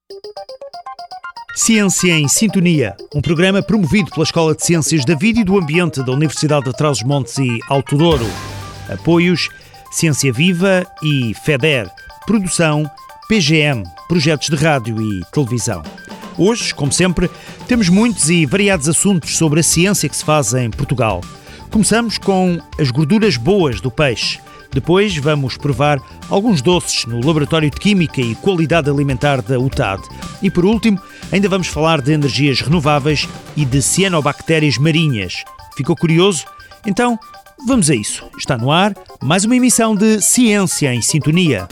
Ciência em Sintonia, um programa promovido pela Escola de Ciências da Vida e do Ambiente da Universidade de Trás-os-Montes e Alto Douro. Apoios Ciência Viva e FEDER. Produção PGM, projetos de rádio e televisão. Hoje, como sempre, temos muitos e variados assuntos sobre a ciência que se faz em Portugal. Começamos com as gorduras boas do peixe. Depois vamos provar alguns doces no Laboratório de Química e Qualidade Alimentar da UTAD. E por último, ainda vamos falar de energias renováveis e de cianobactérias marinhas. Ficou curioso? Então, vamos a isso. Está no ar mais uma emissão de Ciência em Sintonia.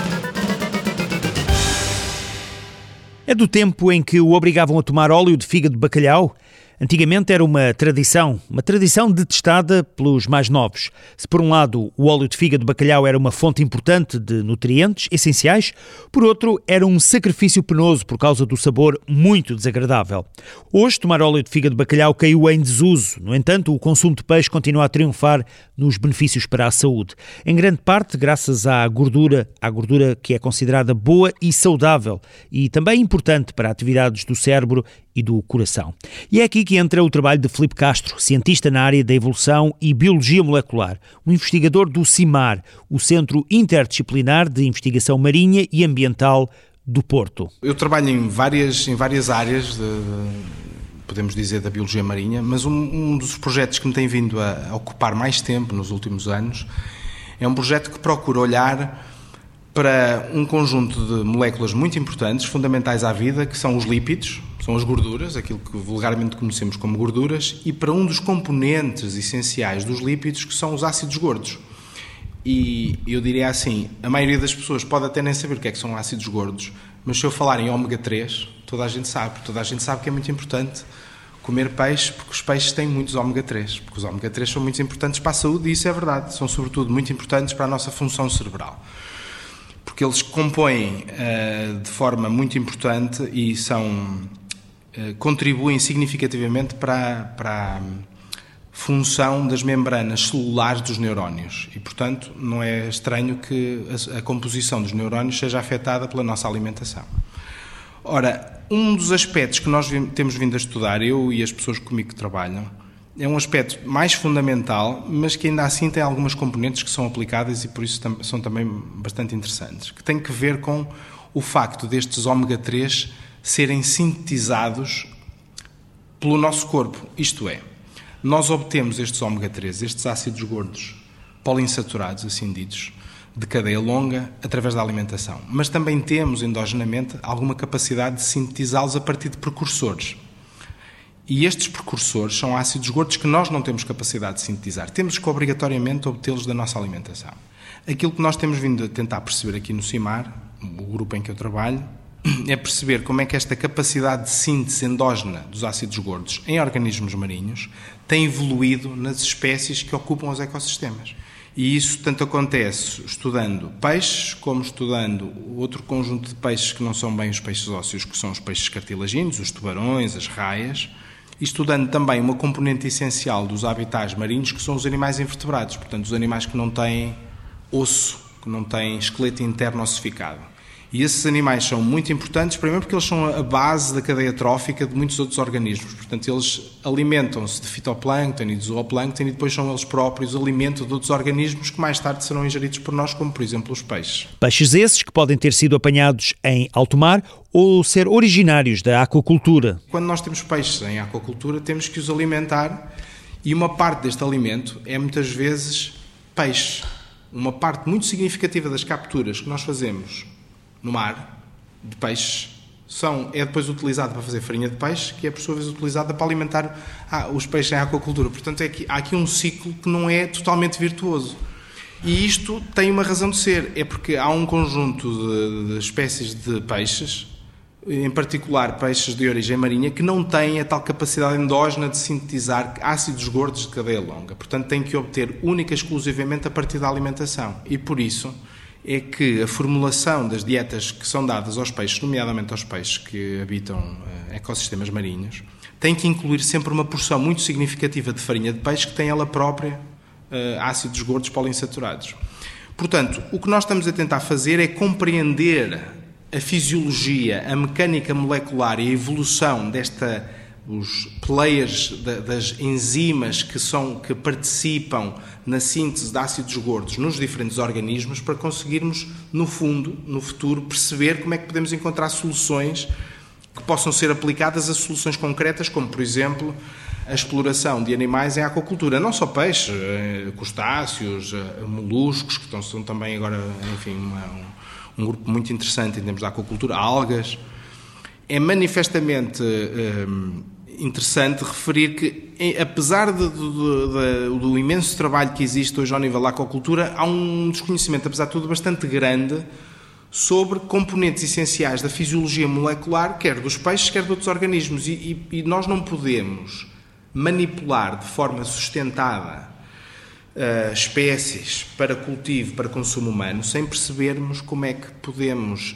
É do tempo em que o obrigavam a tomar óleo de fígado de bacalhau? Antigamente era uma tradição detestada pelos mais novos. Se por um lado o óleo de fígado de bacalhau era uma fonte importante de nutrientes essenciais, por outro era um sacrifício penoso por causa do sabor muito desagradável. Hoje tomar óleo de fígado de bacalhau caiu em desuso. No entanto, o consumo de peixe continua a triunfar nos benefícios para a saúde. Em grande parte graças à gordura que é considerada boa e saudável e também importante para atividades do cérebro e do coração. E é aqui que entra o trabalho de Filipe Castro, cientista na área da evolução e biologia molecular, um investigador do CIMAR, o Centro Interdisciplinar de Investigação Marinha e Ambiental do Porto. Eu trabalho em várias áreas, podemos dizer, da biologia marinha, mas um dos projetos que me tem vindo a ocupar mais tempo nos últimos anos é um projeto que procura olhar para um conjunto de moléculas muito importantes, fundamentais à vida, que são os lípidos, são as gorduras, aquilo que vulgarmente conhecemos como gorduras, e para um dos componentes essenciais dos lípidos, que são os ácidos gordos. E eu diria assim, a maioria das pessoas pode até nem saber o que é que são ácidos gordos, mas se eu falar em ômega 3, toda a gente sabe que é muito importante comer peixe, porque os peixes têm muitos ômega 3, porque os ômega 3 são muito importantes para a saúde, e isso é verdade, são sobretudo muito importantes para a nossa função cerebral. Porque eles compõem de forma muito importante e contribuem significativamente para a função das membranas celulares dos neurónios. E, portanto, não é estranho que a composição dos neurónios seja afetada pela nossa alimentação. Ora, um dos aspectos que nós temos vindo a estudar, eu e as pessoas comigo que trabalham, é um aspecto mais fundamental, mas que ainda assim tem algumas componentes que são aplicadas e por isso são também bastante interessantes, que tem que ver com o facto destes ômega 3 serem sintetizados pelo nosso corpo. Isto é, nós obtemos estes ômega 3, estes ácidos gordos poliinsaturados, assim ditos, de cadeia longa, através da alimentação. Mas também temos endogenamente alguma capacidade de sintetizá-los a partir de precursores. E estes precursores são ácidos gordos que nós não temos capacidade de sintetizar. Temos que obrigatoriamente obtê-los da nossa alimentação. Aquilo que nós temos vindo a tentar perceber aqui no CIMAR, o grupo em que eu trabalho, é perceber como é que esta capacidade de síntese endógena dos ácidos gordos em organismos marinhos tem evoluído nas espécies que ocupam os ecossistemas. E isso tanto acontece estudando peixes, como estudando outro conjunto de peixes que não são bem os peixes ósseos, que são os peixes cartilaginos, os tubarões, as raias, e estudando também uma componente essencial dos habitats marinhos, que são os animais invertebrados, portanto, os animais que não têm osso, que não têm esqueleto interno ossificado. E esses animais são muito importantes, primeiro porque eles são a base da cadeia trófica de muitos outros organismos. Portanto, eles alimentam-se de fitoplâncton e de zooplâncton e depois são eles próprios alimento de outros organismos que mais tarde serão ingeridos por nós, como por exemplo os peixes. Peixes esses que podem ter sido apanhados em alto mar ou ser originários da aquacultura. Quando nós temos peixes em aquacultura, temos que os alimentar e uma parte deste alimento é muitas vezes peixe. Uma parte muito significativa das capturas que nós fazemos no mar, de peixes, é depois utilizada para fazer farinha de peixe, que é por sua vez utilizada para alimentar os peixes em aquacultura. Portanto, há aqui um ciclo que não é totalmente virtuoso. E isto tem uma razão de ser, é porque há um conjunto de espécies de peixes, em particular peixes de origem marinha, que não têm a tal capacidade endógena de sintetizar ácidos gordos de cadeia longa. Portanto, têm que obter única e exclusivamente a partir da alimentação. E por isso é que a formulação das dietas que são dadas aos peixes, nomeadamente aos peixes que habitam ecossistemas marinhos, tem que incluir sempre uma porção muito significativa de farinha de peixe que tem ela própria ácidos gordos poliinsaturados. Portanto, o que nós estamos a tentar fazer é compreender a fisiologia, a mecânica molecular e a evolução os players das enzimas que participam na síntese de ácidos gordos nos diferentes organismos, para conseguirmos, no futuro, perceber como é que podemos encontrar soluções que possam ser aplicadas a soluções concretas, como, por exemplo, a exploração de animais em aquacultura. Não só peixes, crustáceos, moluscos, que são também agora, enfim, um grupo muito interessante em termos de aquacultura, algas. É manifestamente interessante referir que, apesar do imenso trabalho que existe hoje ao nível da aquacultura, há um desconhecimento, apesar de tudo, bastante grande sobre componentes essenciais da fisiologia molecular, quer dos peixes, quer de outros organismos. E nós não podemos manipular de forma sustentada espécies para cultivo, para consumo humano, sem percebermos como é que podemos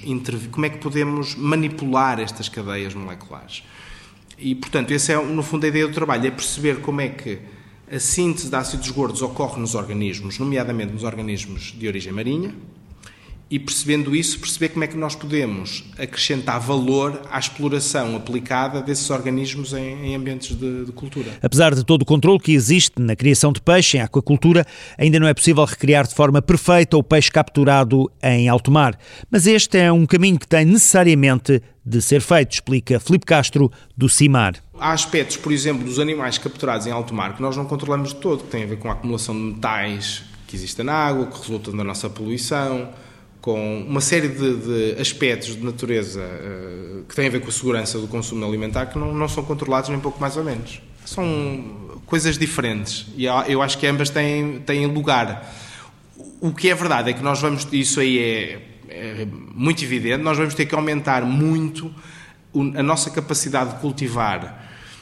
manipular estas cadeias moleculares. E, portanto, essa é, no fundo, a ideia do trabalho, é perceber como é que a síntese de ácidos gordos ocorre nos organismos, nomeadamente nos organismos de origem marinha, e, percebendo isso, perceber como é que nós podemos acrescentar valor à exploração aplicada desses organismos em ambientes de cultura. Apesar de todo o controle que existe na criação de peixe em aquacultura, ainda não é possível recriar de forma perfeita o peixe capturado em alto mar. Mas este é um caminho que tem necessariamente de ser feito, explica Filipe Castro, do CIMAR. Há aspectos, por exemplo, dos animais capturados em alto mar que nós não controlamos de todo, que têm a ver com a acumulação de metais que existem na água, que resultam da nossa poluição, com uma série de aspectos de natureza que têm a ver com a segurança do consumo alimentar, que não são controlados nem pouco mais ou menos. São coisas diferentes e eu acho que ambas têm lugar. O que é verdade é que nós vamos, isso aí é muito evidente, nós vamos ter que aumentar muito a nossa capacidade de cultivar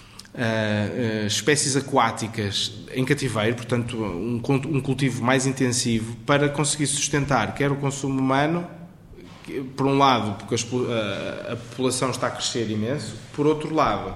espécies aquáticas em cativeiro, portanto um cultivo mais intensivo, para conseguir sustentar quer o consumo humano, por um lado porque a população está a crescer imenso, por outro lado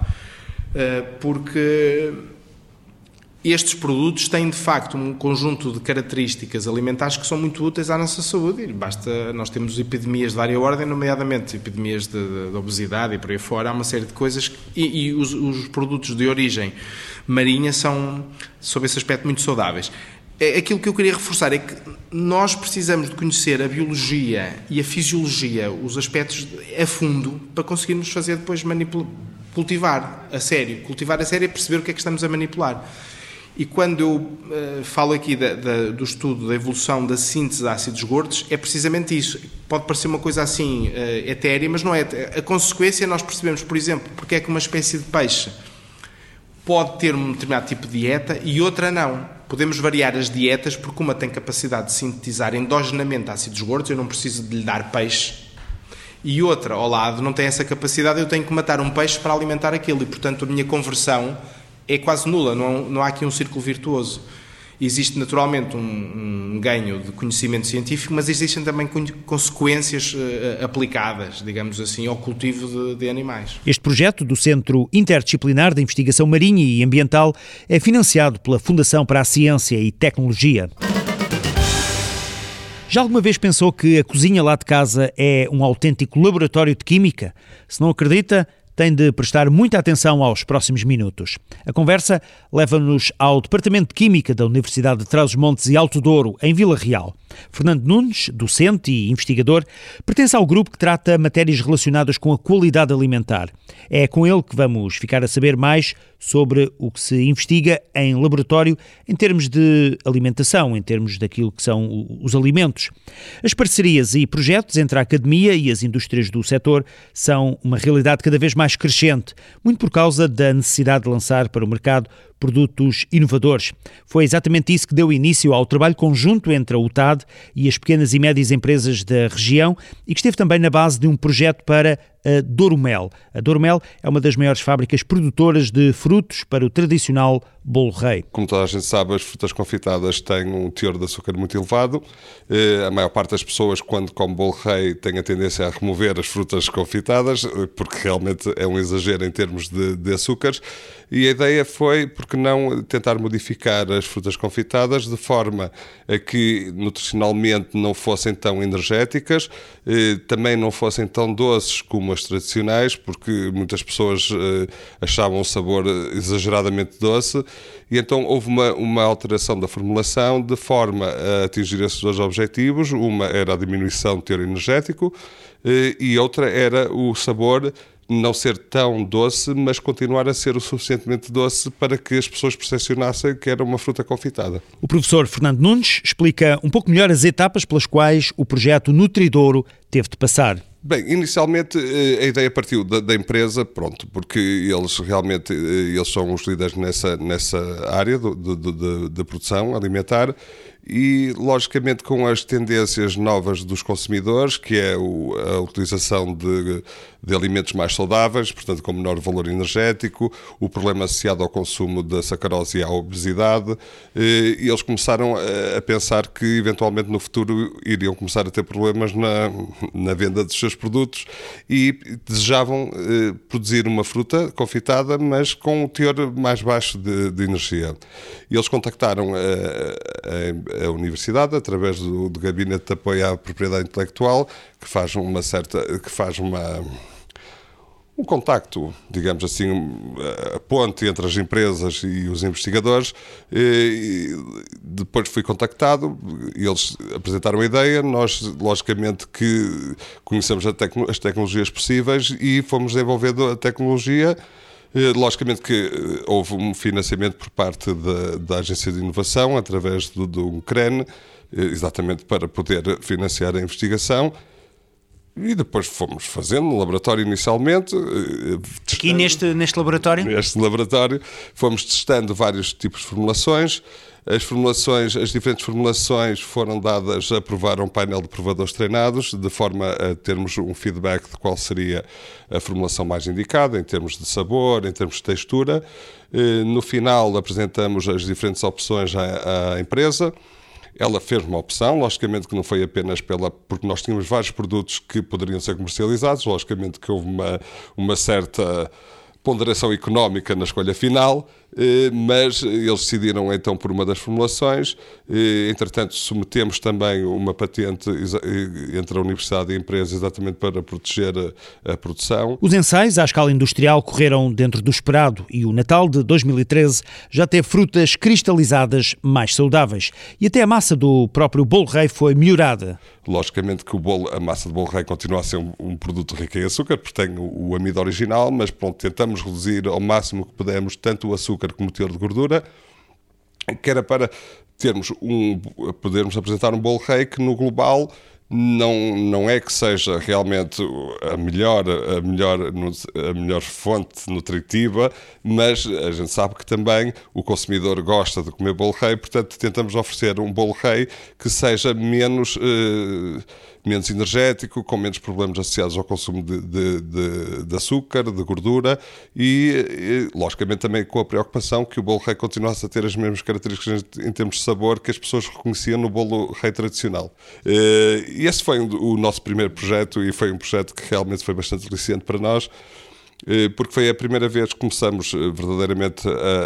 porque estes produtos têm de facto um conjunto de características alimentares que são muito úteis à nossa saúde. E nós temos epidemias de várias ordens, nomeadamente epidemias de obesidade e por aí fora. Há uma série de coisas e os produtos de origem marinha são, sob esse aspecto, muito saudáveis. Aquilo que eu queria reforçar é que nós precisamos de conhecer a biologia e a fisiologia, os aspectos a fundo, para conseguirmos fazer depois cultivar a sério e perceber o que é que estamos a manipular. E quando eu falo aqui do estudo da evolução da síntese de ácidos gordos, é precisamente isso. Pode parecer uma coisa assim etérea, mas não é. A consequência, nós percebemos, por exemplo, porque é que uma espécie de peixe pode ter um determinado tipo de dieta e outra não. Podemos variar as dietas porque uma tem capacidade de sintetizar endogenamente ácidos gordos, eu não preciso de lhe dar peixe, e outra, ao lado, não tem essa capacidade, eu tenho que matar um peixe para alimentar aquilo, e portanto a minha conversão é quase nula, não há aqui um círculo virtuoso. Existe naturalmente um ganho de conhecimento científico, mas existem também consequências aplicadas, digamos assim, ao cultivo de animais. Este projeto do Centro Interdisciplinar de Investigação Marinha e Ambiental é financiado pela Fundação para a Ciência e Tecnologia. Já alguma vez pensou que a cozinha lá de casa é um autêntico laboratório de química? Se não acredita, tem de prestar muita atenção aos próximos minutos. A conversa leva-nos ao Departamento de Química da Universidade de Trás-os-Montes e Alto Douro, em Vila Real. Fernando Nunes, docente e investigador, pertence ao grupo que trata matérias relacionadas com a qualidade alimentar. É com ele que vamos ficar a saber mais sobre o que se investiga em laboratório em termos de alimentação, em termos daquilo que são os alimentos. As parcerias e projetos entre a academia e as indústrias do setor são uma realidade cada vez mais crescente, muito por causa da necessidade de lançar para o mercado produtos inovadores. Foi exatamente isso que deu início ao trabalho conjunto entre a UTAD e as pequenas e médias empresas da região e que esteve também na base de um projeto para a Douro Mel. A Douro Mel é uma das maiores fábricas produtoras de frutos para o tradicional bolo rei. Como toda a gente sabe, as frutas confitadas têm um teor de açúcar muito elevado. A maior parte das pessoas, quando come bolo rei, tem a tendência a remover as frutas confitadas, porque realmente é um exagero em termos de açúcares. E a ideia foi, porque não tentar modificar as frutas confitadas de forma a que nutricionalmente não fossem tão energéticas, também não fossem tão doces como as tradicionais, porque muitas pessoas achavam o sabor exageradamente doce, e então houve uma alteração da formulação de forma a atingir esses dois objetivos. Uma era a diminuição do teor energético e outra era o sabor não ser tão doce, mas continuar a ser o suficientemente doce para que as pessoas percepcionassem que era uma fruta confitada. O professor Fernando Nunes explica um pouco melhor as etapas pelas quais o projeto Nutridouro teve de passar. Bem, inicialmente a ideia partiu da empresa, pronto, porque eles realmente são os líderes nessa área de produção alimentar e, logicamente, com as tendências novas dos consumidores, que é a utilização de alimentos mais saudáveis, portanto com menor valor energético, o problema associado ao consumo da sacarose e à obesidade, e eles começaram a pensar que, eventualmente, no futuro iriam começar a ter problemas na venda dos seus produtos e desejavam produzir uma fruta confitada, mas com um teor mais baixo de energia. E eles contactaram a universidade através do Gabinete de Apoio à Propriedade Intelectual, que faz um contacto, digamos assim, a ponte entre as empresas e os investigadores. Depois fui contactado, eles apresentaram a ideia, nós logicamente que conhecemos as tecnologias possíveis e fomos desenvolvendo a tecnologia. Logicamente que houve um financiamento por parte da Agência de Inovação, através do CREN, exatamente para poder financiar a investigação. E depois fomos fazendo no laboratório inicialmente. Aqui neste laboratório? Neste laboratório fomos testando vários tipos de formulações. As diferentes formulações foram dadas a provar a um painel de provadores treinados, de forma a termos um feedback de qual seria a formulação mais indicada, em termos de sabor, em termos de textura. No final apresentamos as diferentes opções à empresa. Ela fez uma opção, logicamente que não foi apenas porque nós tínhamos vários produtos que poderiam ser comercializados, logicamente que houve uma certa ponderação económica na escolha final, mas eles decidiram então por uma das formulações. Entretanto, submetemos também uma patente entre a Universidade e a empresa exatamente para proteger a produção. Os ensaios à escala industrial correram dentro do esperado e o Natal de 2013 já teve frutas cristalizadas mais saudáveis e até a massa do próprio bolo rei foi melhorada. Logicamente que a massa de bolo rei continua a ser um produto rico em açúcar, porque tem o amido original, mas pronto, tentamos reduzir ao máximo que pudermos tanto o açúcar como o teor de gordura, que era para podermos apresentar um bolo rei que no global não é que seja realmente a melhor fonte nutritiva, mas a gente sabe que também o consumidor gosta de comer bolo rei, portanto tentamos oferecer um bolo rei que seja menos energético, com menos problemas associados ao consumo de açúcar, de gordura e, logicamente, também com a preocupação que o bolo rei continuasse a ter as mesmas características em termos de sabor que as pessoas reconheciam no bolo rei tradicional. E esse foi o nosso primeiro projeto e foi um projeto que realmente foi bastante aliciante para nós, porque foi a primeira vez que começamos verdadeiramente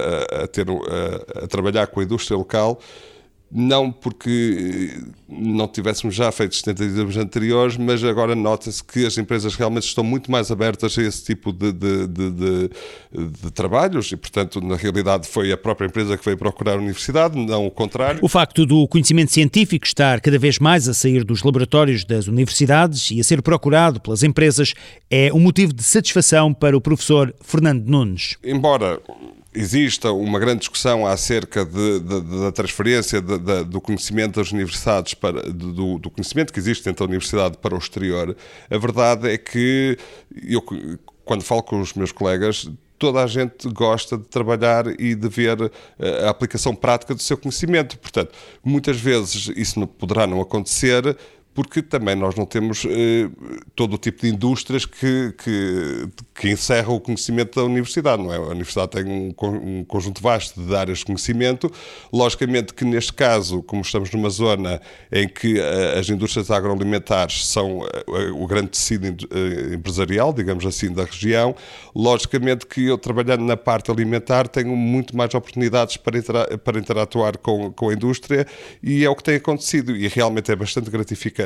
a trabalhar com a indústria local, não porque não tivéssemos já feito 70 anos anteriores, mas agora nota-se que as empresas realmente estão muito mais abertas a esse tipo de trabalhos e, portanto, na realidade foi a própria empresa que veio procurar a universidade, não o contrário. O facto do conhecimento científico estar cada vez mais a sair dos laboratórios das universidades e a ser procurado pelas empresas é um motivo de satisfação para o professor Fernando Nunes. Embora exista uma grande discussão acerca da transferência do conhecimento das universidades do conhecimento que existe dentro da universidade para o exterior. A verdade é que eu, quando falo com os meus colegas, toda a gente gosta de trabalhar e de ver a aplicação prática do seu conhecimento. Portanto, muitas vezes isso poderá não acontecer porque também nós não temos todo o tipo de indústrias que encerram o conhecimento da universidade, não é? A universidade tem um conjunto vasto de áreas de conhecimento. Logicamente que neste caso, como estamos numa zona em que as indústrias agroalimentares são o grande tecido empresarial, digamos assim, da região, logicamente que eu, trabalhando na parte alimentar, tenho muito mais oportunidades para interatuar com a indústria, e é o que tem acontecido, e realmente é bastante gratificante.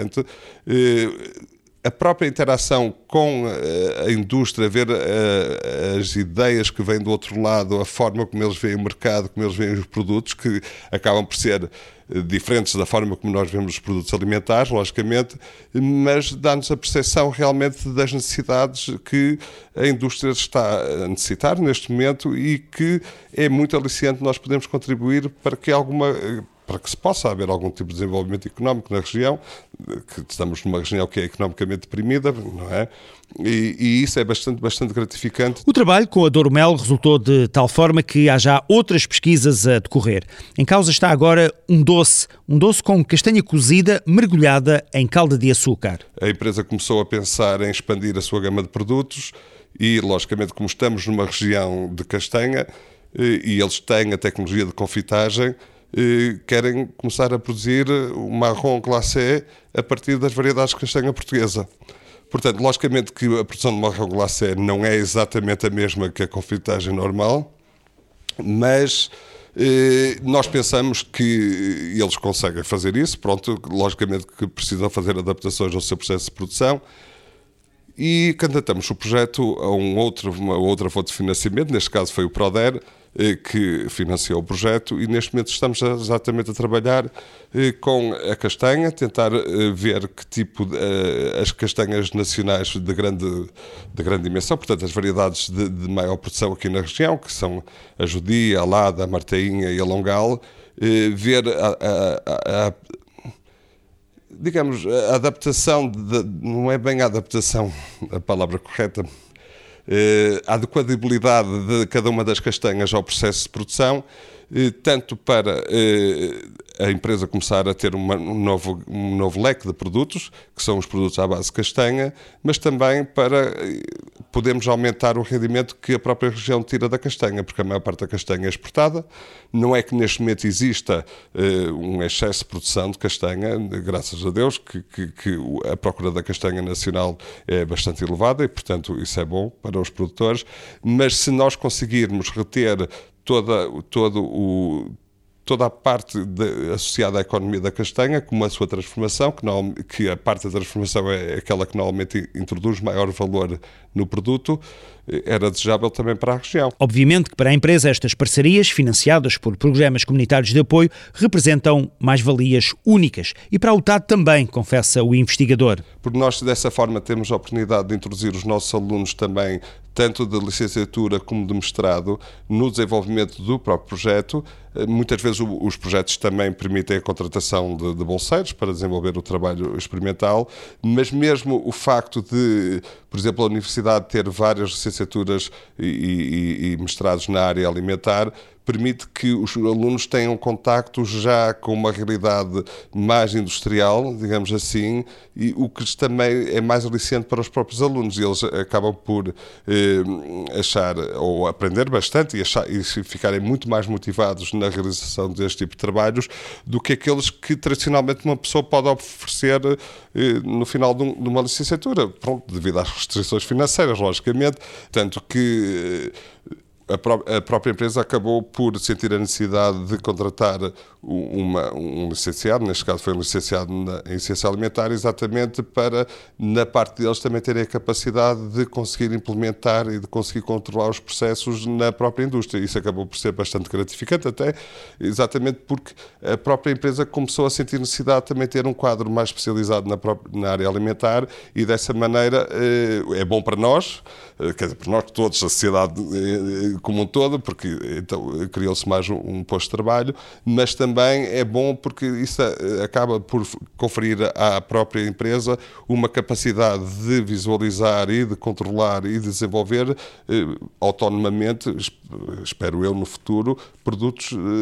A própria interação com a indústria, ver as ideias que vêm do outro lado, a forma como eles veem o mercado, como eles veem os produtos, que acabam por ser diferentes da forma como nós vemos os produtos alimentares, logicamente, mas dá-nos a percepção realmente das necessidades que a indústria está a necessitar neste momento, e que é muito aliciante nós podemos contribuir para que se possa haver algum tipo de desenvolvimento económico na região, que estamos numa região que é economicamente deprimida, não é? E isso é bastante gratificante. O trabalho com a Douro Mel resultou de tal forma que há já outras pesquisas a decorrer. Em causa está agora um doce com castanha cozida mergulhada em calda de açúcar. A empresa começou a pensar em expandir a sua gama de produtos e, logicamente, como estamos numa região de castanha e eles têm a tecnologia de confitagem, querem começar a produzir o marron glacé a partir das variedades de castanha portuguesa. Portanto, logicamente que a produção de marron glacé não é exatamente a mesma que a confitagem normal, mas nós pensamos que eles conseguem fazer isso. Pronto, logicamente que precisam fazer adaptações ao seu processo de produção, e candidatamos o projeto a uma outra fonte de financiamento, neste caso foi o Proder, que financiou o projeto, e neste momento estamos exatamente a trabalhar com a castanha, tentar ver que tipo as castanhas nacionais de grande dimensão, portanto as variedades de maior produção aqui na região, que são a Judia, a Lada, a Martainha e a Longal, ver digamos, a adaptação, não é bem a adaptação a palavra correta, a adequabilidade de cada uma das castanhas ao processo de produção, tanto para a empresa começar a ter um novo leque de produtos, que são os produtos à base de castanha, mas também para podermos aumentar o rendimento que a própria região tira da castanha, porque a maior parte da castanha é exportada. Não é que neste momento exista um excesso de produção de castanha, graças a Deus, que a procura da castanha nacional é bastante elevada e, portanto, isso é bom para os produtores, mas se nós conseguirmos reter toda a parte associada à economia da castanha, como a sua transformação, que a parte da transformação é aquela que normalmente introduz maior valor no produto, era desejável também para a região. Obviamente que para a empresa estas parcerias, financiadas por programas comunitários de apoio, representam mais-valias únicas. E para a UTAD também, confessa o investigador. Porque nós, dessa forma, temos a oportunidade de introduzir os nossos alunos também, tanto de licenciatura como de mestrado, no desenvolvimento do próprio projeto. Muitas vezes os projetos também permitem a contratação de bolseiros para desenvolver o trabalho experimental, mas mesmo o facto de, por exemplo, a universidade ter várias licenciaturas e mestrados na área alimentar, permite que os alunos tenham contacto já com uma realidade mais industrial, digamos assim, e o que também é mais aliciante para os próprios alunos. Eles acabam por achar, ou aprender bastante e ficarem muito mais motivados na realização deste tipo de trabalhos do que aqueles que tradicionalmente uma pessoa pode oferecer no final de uma licenciatura, pronto, devido às restrições financeiras, logicamente, tanto que a própria empresa acabou por sentir a necessidade de contratar um licenciado, neste caso foi um licenciado em ciência alimentar, exatamente para, na parte deles, também terem a capacidade de conseguir implementar e de conseguir controlar os processos na própria indústria. Isso acabou por ser bastante gratificante, até exatamente porque a própria empresa começou a sentir necessidade de também ter um quadro mais especializado na área alimentar, e dessa maneira é bom para nós, quer dizer, para nós todos, a sociedade como um todo, porque então criou-se mais um posto de trabalho, mas também é bom porque isso acaba por conferir à própria empresa uma capacidade de visualizar e de controlar e desenvolver autonomamente, espero eu no futuro, produtos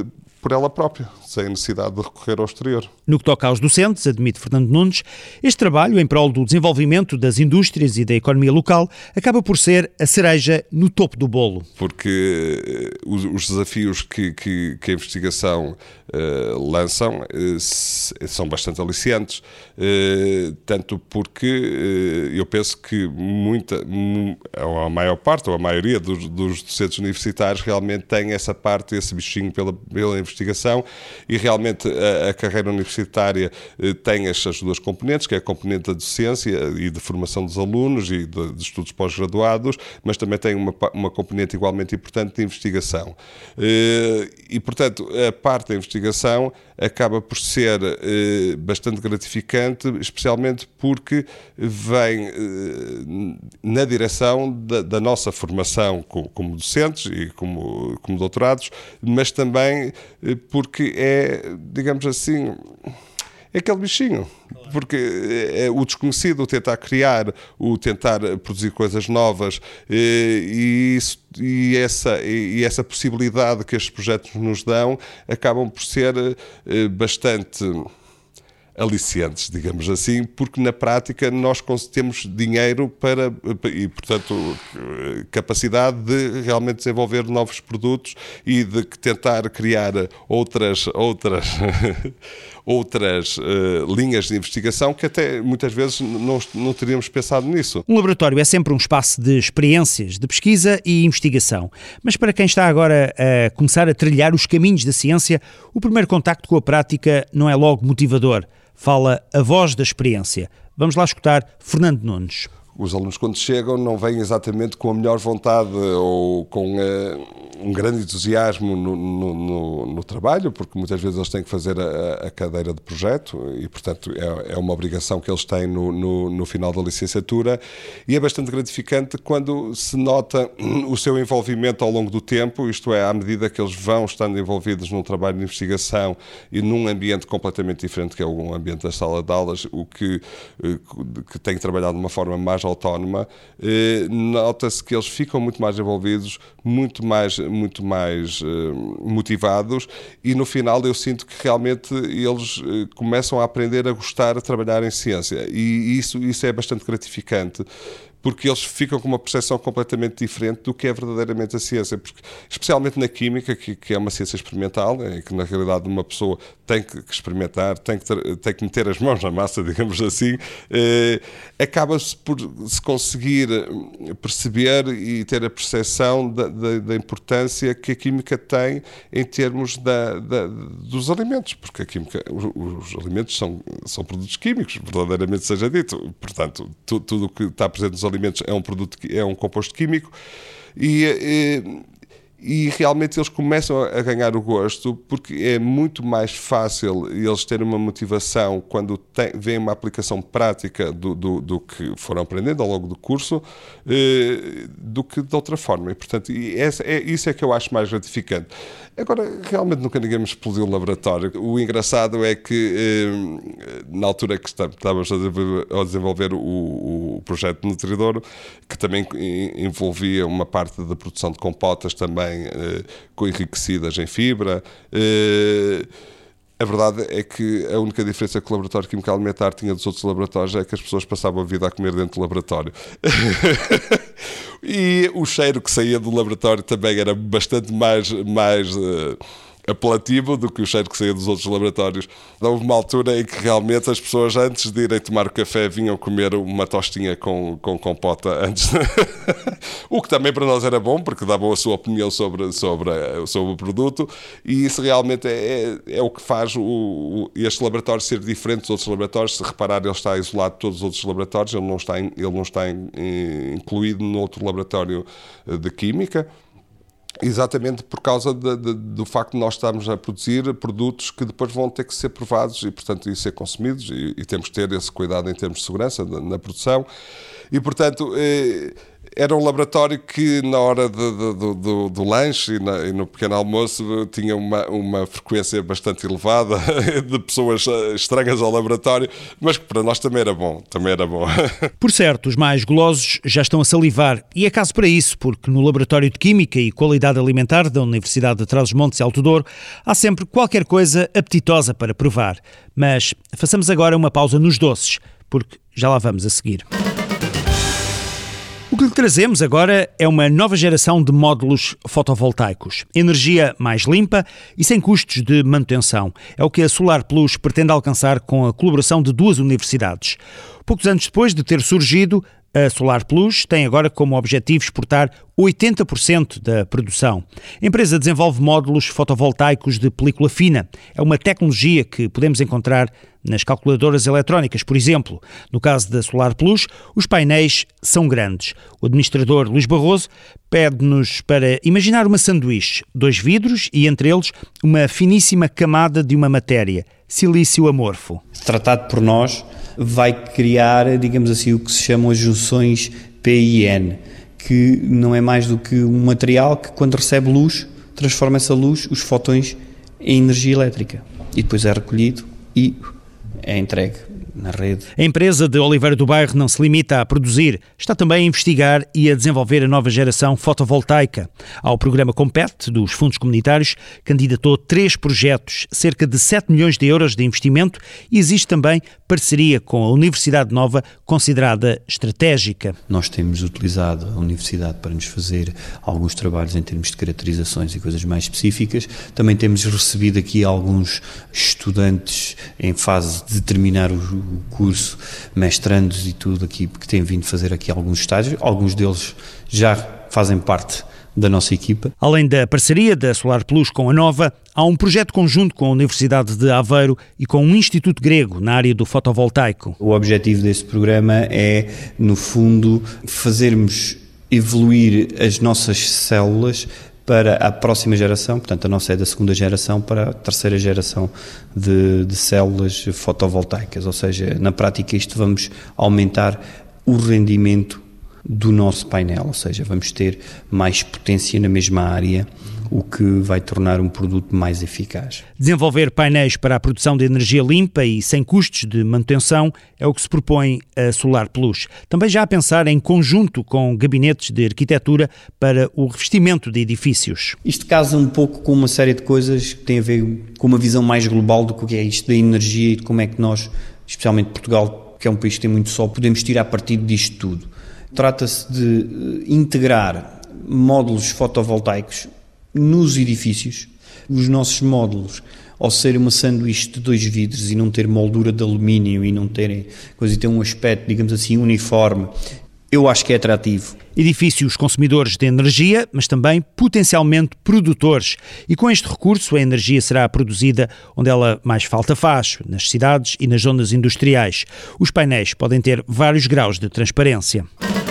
por ela própria, sem necessidade de recorrer ao exterior. No que toca aos docentes, admite Fernando Nunes, este trabalho em prol do desenvolvimento das indústrias e da economia local acaba por ser a cereja no topo do bolo. Porque os desafios que a investigação lançam são bastante aliciantes, tanto porque eu penso que a maior parte, ou a maioria dos docentes universitários realmente têm essa parte, esse bichinho pela investigação, e realmente a carreira universitária tem estas duas componentes, que é a componente da docência e de formação dos alunos e de estudos pós-graduados, mas também tem uma componente igualmente importante de investigação. E, portanto, a parte da investigação acaba por ser bastante gratificante, especialmente porque vem na direção da nossa formação como docentes e como doutorados, mas também porque é, digamos assim, é aquele bichinho. Porque o desconhecido, o tentar criar, o tentar produzir coisas novas e essa possibilidade que estes projetos nos dão acabam por ser bastante aliciantes, digamos assim, porque na prática nós temos dinheiro e, portanto, capacidade de realmente desenvolver novos produtos e de tentar criar outras linhas de investigação que até muitas vezes não teríamos pensado nisso. Um laboratório é sempre um espaço de experiências, de pesquisa e investigação. Mas para quem está agora a começar a trilhar os caminhos da ciência, o primeiro contacto com a prática não é logo motivador. Fala a voz da experiência. Vamos lá escutar Fernando Nunes. Os alunos, quando chegam, não vêm exatamente com a melhor vontade ou com um grande entusiasmo no trabalho, porque muitas vezes eles têm que fazer a cadeira de projeto e, portanto, é uma obrigação que eles têm no final da licenciatura, e é bastante gratificante quando se nota o seu envolvimento ao longo do tempo, isto é, à medida que eles vão estando envolvidos num trabalho de investigação e num ambiente completamente diferente, que é o ambiente da sala de aulas, o que tem trabalhado de uma forma mais autónoma, nota-se que eles ficam muito mais envolvidos, muito mais motivados, e no final eu sinto que realmente eles começam a aprender a gostar de trabalhar em ciência, e isso é bastante gratificante, porque eles ficam com uma percepção completamente diferente do que é verdadeiramente a ciência, porque, especialmente na química, que é uma ciência experimental, em que na realidade uma pessoa tem que experimentar, tem que meter as mãos na massa, digamos assim, acaba-se por se conseguir perceber e ter a percepção da importância que a química tem em termos dos alimentos, porque a química, os alimentos são produtos químicos, verdadeiramente seja dito, portanto, tudo o que está presente nos alimentos é um composto químico, e realmente eles começam a ganhar o gosto, porque é muito mais fácil eles terem uma motivação quando veem uma aplicação prática do que foram aprendendo ao longo do curso, do que de outra forma. E, portanto, isso é que eu acho mais gratificante. Agora, realmente nunca ninguém me explodiu o laboratório. O engraçado é que, na altura que estávamos a desenvolver o projeto Nutridouro, que também envolvia uma parte da produção de compotas também enriquecidas em fibra, a verdade é que a única diferença que o Laboratório Químico Alimentar tinha dos outros laboratórios é que as pessoas passavam a vida a comer dentro do laboratório. E o cheiro que saía do laboratório também era bastante mais apelativo do que o cheiro que saía dos outros laboratórios. Houve uma altura em que realmente as pessoas, antes de irem tomar o café, vinham comer uma tostinha com compota antes. O que também para nós era bom, porque davam a sua opinião sobre o produto, e isso realmente é o que faz este laboratório ser diferente dos outros laboratórios. Se reparar, ele está isolado de todos os outros laboratórios, ele não está incluído no outro laboratório de Química, exatamente por causa do facto de nós estarmos a produzir produtos que depois vão ter que ser provados e, portanto, e ser consumidos, e temos que ter esse cuidado em termos de segurança na produção. E, portanto, Era um laboratório que na hora do lanche e no pequeno almoço tinha uma frequência bastante elevada de pessoas estranhas ao laboratório, mas que para nós também era bom. Por certo, os mais golosos já estão a salivar, e é caso para isso, porque no Laboratório de Química e Qualidade Alimentar da Universidade de Trás-os-Montes e Alto Douro há sempre qualquer coisa apetitosa para provar. Mas façamos agora uma pausa nos doces, porque já lá vamos a seguir. O que lhe trazemos agora é uma nova geração de módulos fotovoltaicos. Energia mais limpa e sem custos de manutenção. É o que a Solar Plus pretende alcançar com a colaboração de 2 universidades. Poucos anos depois de ter surgido, a Solar Plus tem agora como objetivo exportar 80% da produção. A empresa desenvolve módulos fotovoltaicos de película fina. É uma tecnologia que podemos encontrar nas calculadoras eletrónicas, por exemplo. No caso da Solar Plus, os painéis são grandes. O administrador Luís Barroso pede-nos para imaginar uma sanduíche, 2 vidros e entre eles uma finíssima camada de uma matéria, silício amorfo. Tratado por nós, vai criar, digamos assim, o que se chamam as junções PIN, que não é mais do que um material que, quando recebe luz, transforma essa luz, os fotões, em energia elétrica. E depois é recolhido e é entregue na rede. A empresa de Oliveira do Bairro não se limita a produzir, está também a investigar e a desenvolver a nova geração fotovoltaica. Ao programa Compete, dos fundos comunitários, candidatou 3 projetos, cerca de 7 milhões de euros de investimento, e existe também parceria com a Universidade Nova, considerada estratégica. Nós temos utilizado a Universidade para nos fazer alguns trabalhos em termos de caracterizações e coisas mais específicas. Também temos recebido aqui alguns estudantes em fase de terminar o curso, mestrandos e tudo aqui, que têm vindo fazer aqui alguns estágios. Alguns deles já fazem parte da nossa equipa. Além da parceria da Solar Plus com a Nova, há um projeto conjunto com a Universidade de Aveiro e com um instituto grego na área do fotovoltaico. O objetivo deste programa é, no fundo, fazermos evoluir as nossas células para a próxima geração, portanto a nossa é da 2ª geração para a 3ª geração de células fotovoltaicas, ou seja, na prática isto vamos aumentar o rendimento do nosso painel, ou seja, vamos ter mais potência na mesma área, o que vai tornar um produto mais eficaz. Desenvolver painéis para a produção de energia limpa e sem custos de manutenção é o que se propõe a Solar Plus. Também já a pensar em conjunto com gabinetes de arquitetura para o revestimento de edifícios. Isto casa um pouco com uma série de coisas que têm a ver com uma visão mais global do que é isto da energia e de como é que nós, especialmente Portugal, que é um país que tem muito sol, podemos tirar partido disto tudo. Trata-se de integrar módulos fotovoltaicos nos edifícios. Os nossos módulos, ao ser uma sanduíche de 2 vidros e não ter moldura de alumínio e não terem coisa, e ter um aspecto, digamos assim, uniforme, eu acho que é atrativo. Edifícios consumidores de energia, mas também potencialmente produtores. E com este recurso a energia será produzida onde ela mais falta faz, nas cidades e nas zonas industriais. Os painéis podem ter vários graus de transparência.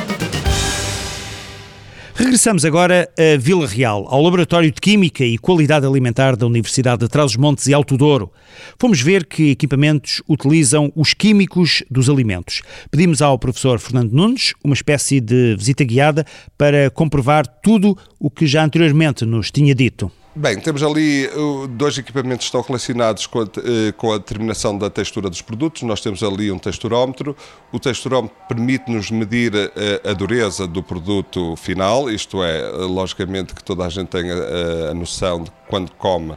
Regressamos agora a Vila Real, ao Laboratório de Química e Qualidade Alimentar da Universidade de Trás-os-Montes e Alto Douro. Fomos ver que equipamentos utilizam os químicos dos alimentos. Pedimos ao professor Fernando Nunes uma espécie de visita guiada para comprovar tudo o que já anteriormente nos tinha dito. Bem, temos ali 2 equipamentos que estão relacionados com a determinação da textura dos produtos. Nós temos ali um texturómetro. O texturómetro permite-nos medir a dureza do produto final, isto é, logicamente que toda a gente tenha a noção de quando come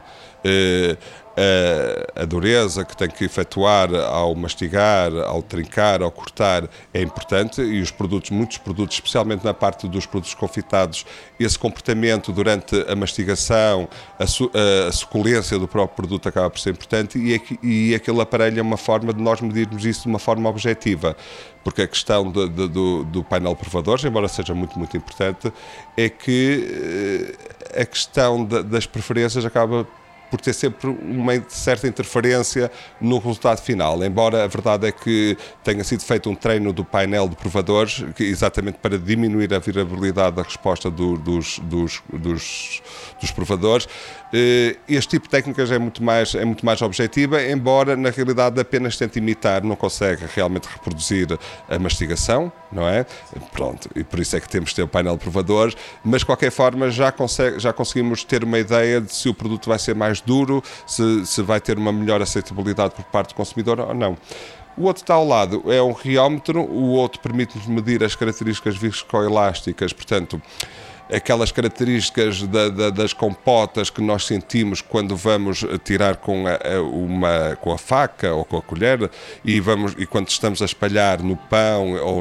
a dureza que tem que efetuar ao mastigar, ao trincar, ao cortar é importante, e muitos produtos, especialmente na parte dos produtos confitados, esse comportamento durante a mastigação, a suculência do próprio produto acaba por ser importante, e aquele aparelho é uma forma de nós medirmos isso de uma forma objetiva, porque a questão do painel provadores, embora seja muito, muito importante, é que a questão das preferências acaba por ter sempre uma certa interferência no resultado final, embora a verdade é que tenha sido feito um treino do painel de provadores, exatamente para diminuir a variabilidade da resposta dos provadores. Este tipo de técnicas é muito mais objetiva, embora na realidade apenas tente imitar, não consegue realmente reproduzir a mastigação, não é? Pronto, e por isso é que temos de ter o painel de provadores, mas de qualquer forma já conseguimos ter uma ideia de se o produto vai ser mais duro, se vai ter uma melhor aceitabilidade por parte do consumidor ou não. O outro está ao lado, é um riómetro, o outro permite-nos medir as características viscoelásticas, portanto, aquelas características das compotas que nós sentimos quando vamos tirar com a faca ou com a colher e quando estamos a espalhar no pão ou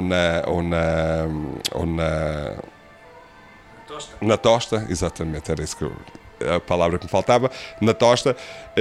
na tosta, exatamente, era isso a palavra que me faltava, na tosta,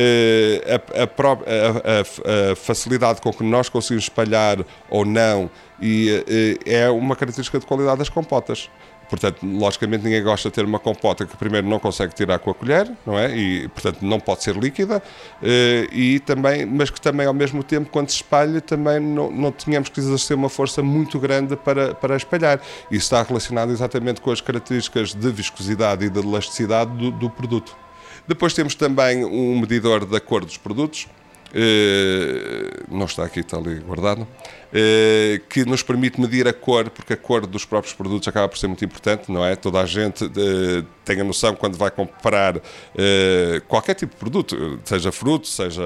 a facilidade com que nós conseguimos espalhar ou não é uma característica de qualidade das compotas. Portanto, logicamente ninguém gosta de ter uma compota que primeiro não consegue tirar com a colher, não é? E, portanto, não pode ser líquida, mas que também, ao mesmo tempo, quando se espalha, também não tínhamos que exercer uma força muito grande para espalhar. Isso está relacionado exatamente com as características de viscosidade e de elasticidade do produto. Depois temos também um medidor da cor dos produtos, não está aqui, está ali guardado, que nos permite medir a cor, porque a cor dos próprios produtos acaba por ser muito importante, não é? Toda a gente tem a noção quando vai comprar qualquer tipo de produto, seja fruto, seja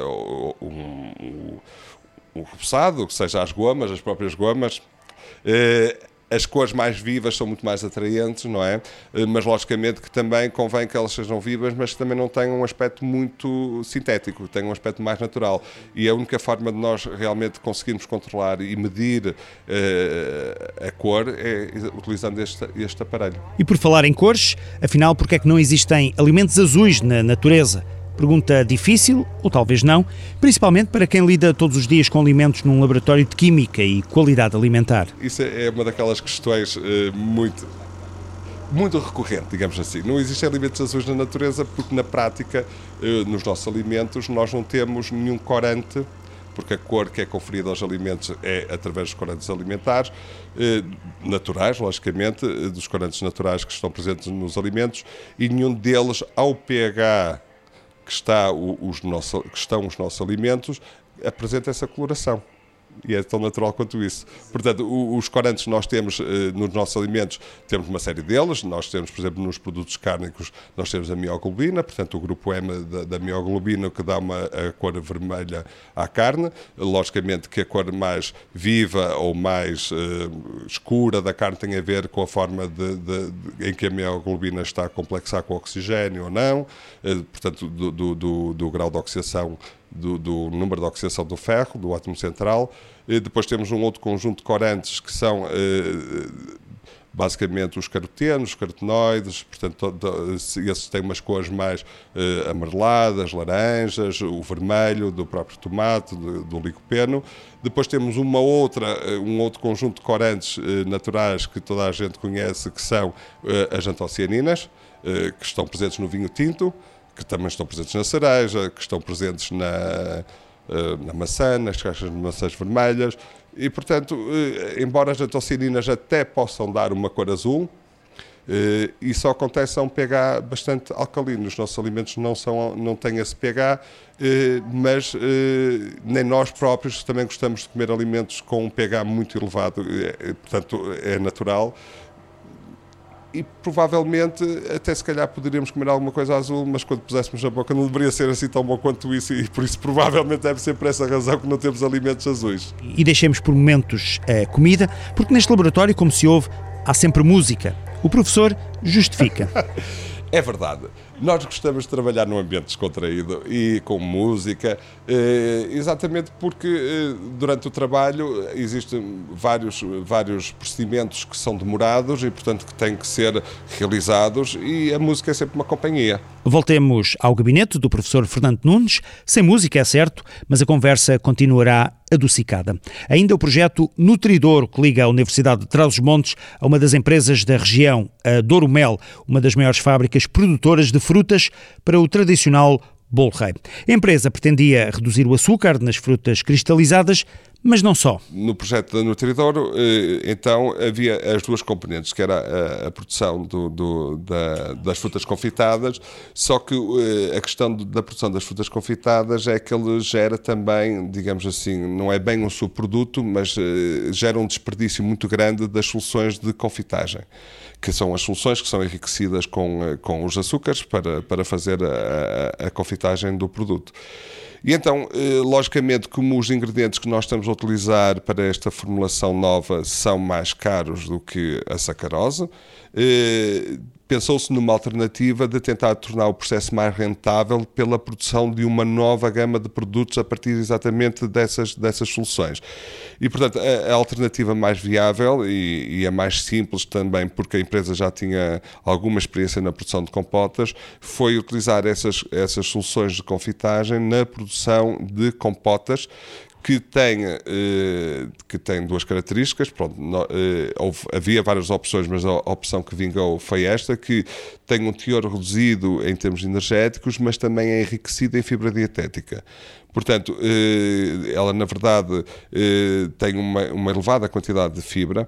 um repousado, seja as gomas, as próprias gomas. As cores mais vivas são muito mais atraentes, não é? Mas, logicamente, que também convém que elas sejam vivas, mas que também não tenham um aspecto muito sintético, tenham um aspecto mais natural. E a única forma de nós realmente conseguirmos controlar e medir a cor é utilizando este aparelho. E por falar em cores, afinal, porque é que não existem alimentos azuis na natureza? Pergunta difícil, ou talvez não, principalmente para quem lida todos os dias com alimentos num laboratório de química e qualidade alimentar. Isso é uma daquelas questões muito recorrente, digamos assim. Não existem alimentos azuis na natureza porque, na prática, nos nossos alimentos, nós não temos nenhum corante, porque a cor que é conferida aos alimentos é através dos corantes alimentares, naturais, logicamente, dos corantes naturais que estão presentes nos alimentos, e nenhum deles, ao pH que estão os nossos alimentos, apresenta essa coloração. E é tão natural quanto isso. Portanto, os corantes nós temos nos nossos alimentos, temos uma série deles. Nós temos, por exemplo, nos produtos cárnicos, nós temos a mioglobina, portanto, o grupo M da mioglobina, que dá a cor vermelha à carne. Logicamente que a cor mais viva ou mais escura da carne tem a ver com a forma em que a mioglobina está a complexar com o oxigênio ou não, portanto, do grau de oxidação, do número de oxidação do ferro, do átomo central. E depois temos um outro conjunto de corantes que são basicamente os carotenos, os carotenoides, portanto esses têm umas cores mais amareladas, laranjas, o vermelho do próprio tomate, do licopeno. Depois temos um outro conjunto de corantes naturais que toda a gente conhece, que são as antocianinas, que estão presentes no vinho tinto, que também estão presentes na cereja, que estão presentes na maçã, nas caixas de maçãs vermelhas, e, portanto, embora as antocianinas até possam dar uma cor azul, isso acontece a um pH bastante alcalino. Os nossos alimentos não têm esse pH, mas nem nós próprios também gostamos de comer alimentos com um pH muito elevado, portanto, é natural. E provavelmente até se calhar poderíamos comer alguma coisa azul, mas quando puséssemos na boca não deveria ser assim tão bom quanto isso, e por isso provavelmente deve ser por essa razão que não temos alimentos azuis. E deixemos por momentos a comida, porque neste laboratório, como se ouve, há sempre música. O professor justifica. É verdade. Nós gostamos de trabalhar num ambiente descontraído e com música, exatamente porque durante o trabalho existem vários procedimentos que são demorados e, portanto, que têm que ser realizados, e a música é sempre uma companhia. Voltemos ao gabinete do professor Fernando Nunes. Sem música, é certo, mas a conversa continuará adocicada. Ainda o projeto Nutridor, que liga a Universidade de Trás-os-Montes a uma das empresas da região, a Douro Mel, uma das maiores fábricas produtoras de frutas para o tradicional bolo rei. A empresa pretendia reduzir o açúcar nas frutas cristalizadas, mas não só. No projeto da Nutridouro, então, havia as duas componentes, que era a produção das frutas confitadas, só que a questão da produção das frutas confitadas é que ele gera também, digamos assim, não é bem um subproduto, mas gera um desperdício muito grande das soluções de confitagem, que são as soluções que são enriquecidas com os açúcares para fazer a confitagem do produto. E então, logicamente, como os ingredientes que nós estamos a utilizar para esta formulação nova são mais caros do que a sacarose, pensou-se numa alternativa de tentar tornar o processo mais rentável pela produção de uma nova gama de produtos a partir exatamente dessas soluções. E, portanto, a alternativa mais viável e a mais simples também, porque a empresa já tinha alguma experiência na produção de compotas, foi utilizar essas soluções de confitagem na produção de compotas que tem duas características. Pronto, havia várias opções, mas a opção que vingou foi esta, que tem um teor reduzido em termos energéticos, mas também é enriquecida em fibra dietética. Portanto, ela na verdade tem uma elevada quantidade de fibra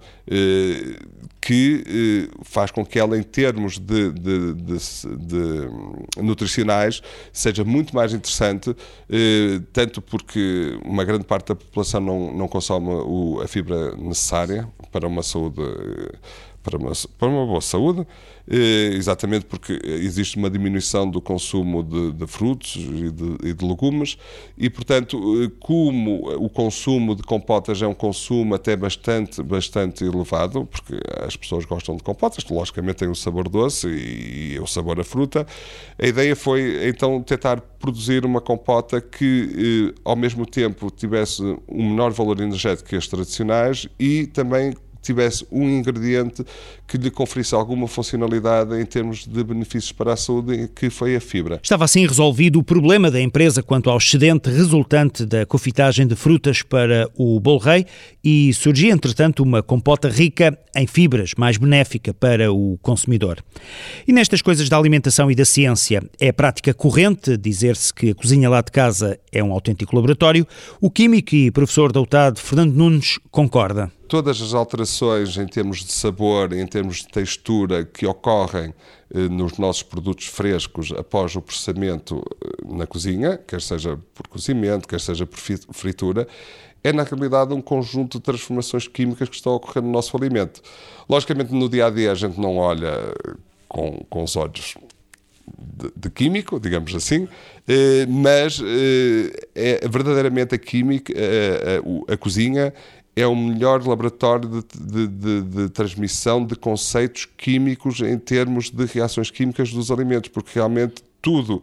que faz com que ela, em termos de nutricionais, seja muito mais interessante, tanto porque uma grande parte da população não consome a fibra necessária para uma saúde, para uma boa saúde, exatamente porque existe uma diminuição do consumo de frutos e de legumes e, portanto, como o consumo de compotas é um consumo até bastante elevado, porque as pessoas gostam de compotas, que logicamente têm um sabor doce e o sabor à fruta, a ideia foi então tentar produzir uma compota que ao mesmo tempo tivesse um menor valor energético que as tradicionais e também tivesse um ingrediente que lhe conferisse alguma funcionalidade em termos de benefícios para a saúde, que foi a fibra. Estava assim resolvido o problema da empresa quanto ao excedente resultante da confitagem de frutas para o bolo rei e surgia, entretanto, uma compota rica em fibras, mais benéfica para o consumidor. E nestas coisas da alimentação e da ciência, é prática corrente dizer-se que a cozinha lá de casa é um autêntico laboratório. O químico e professor da UTAD, Fernando Nunes, concorda. Todas as alterações em termos de sabor, em termos de textura que ocorrem nos nossos produtos frescos após o processamento na cozinha, quer seja por cozimento, quer seja por fritura, é na realidade um conjunto de transformações químicas que estão a ocorrer no nosso alimento. Logicamente, no dia-a-dia a gente não olha com os olhos de químico, digamos assim, mas verdadeiramente a química, a cozinha, é o melhor laboratório de transmissão de conceitos químicos em termos de reações químicas dos alimentos, porque realmente todo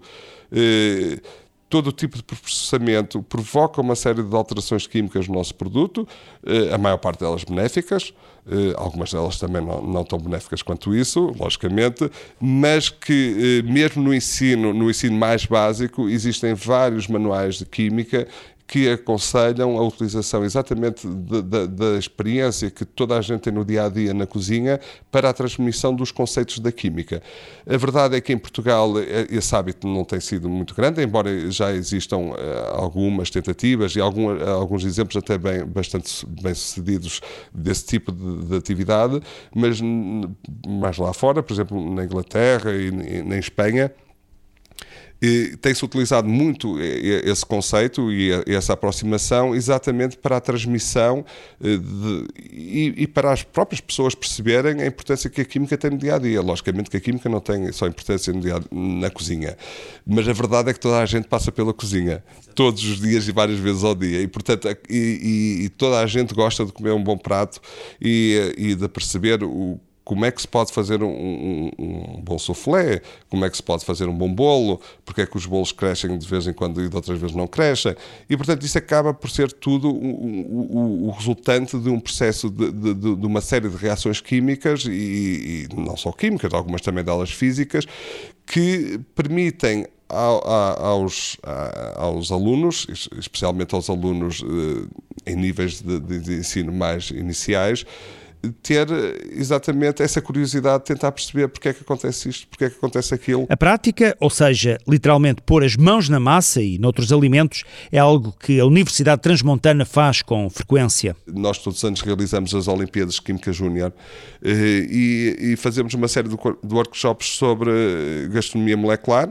o tipo de processamento provoca uma série de alterações químicas no nosso produto, a maior parte delas benéficas, algumas delas também não tão benéficas quanto isso, logicamente, mas que mesmo no ensino mais básico existem vários manuais de química que aconselham a utilização exatamente da experiência que toda a gente tem no dia-a-dia na cozinha para a transmissão dos conceitos da química. A verdade é que em Portugal esse hábito não tem sido muito grande, embora já existam algumas tentativas e alguns exemplos até bastante bem-sucedidos desse tipo de atividade, mas mais lá fora, por exemplo, na Inglaterra e na Espanha, tem-se utilizado muito esse conceito e essa aproximação exatamente para a transmissão e para as próprias pessoas perceberem a importância que a química tem no dia-a-dia. Logicamente que a química não tem só importância na cozinha, mas a verdade é que toda a gente passa pela cozinha, todos os dias e várias vezes ao dia, e portanto e toda a gente gosta de comer um bom prato e de perceber como é que se pode fazer um bom soufflé, como é que se pode fazer um bom bolo, porque é que os bolos crescem de vez em quando e de outras vezes não crescem. E, portanto, isso acaba por ser tudo o resultante de um processo de uma série de reações químicas, e não só químicas, algumas também delas físicas, que permitem aos alunos, especialmente aos alunos em níveis de ensino mais iniciais, ter exatamente essa curiosidade de tentar perceber porque é que acontece isto, porque é que acontece aquilo. A prática, ou seja, literalmente pôr as mãos na massa e noutros alimentos, é algo que a Universidade Transmontana faz com frequência. Nós todos os anos realizamos as Olimpíadas de Química Júnior e fazemos uma série de workshops sobre gastronomia molecular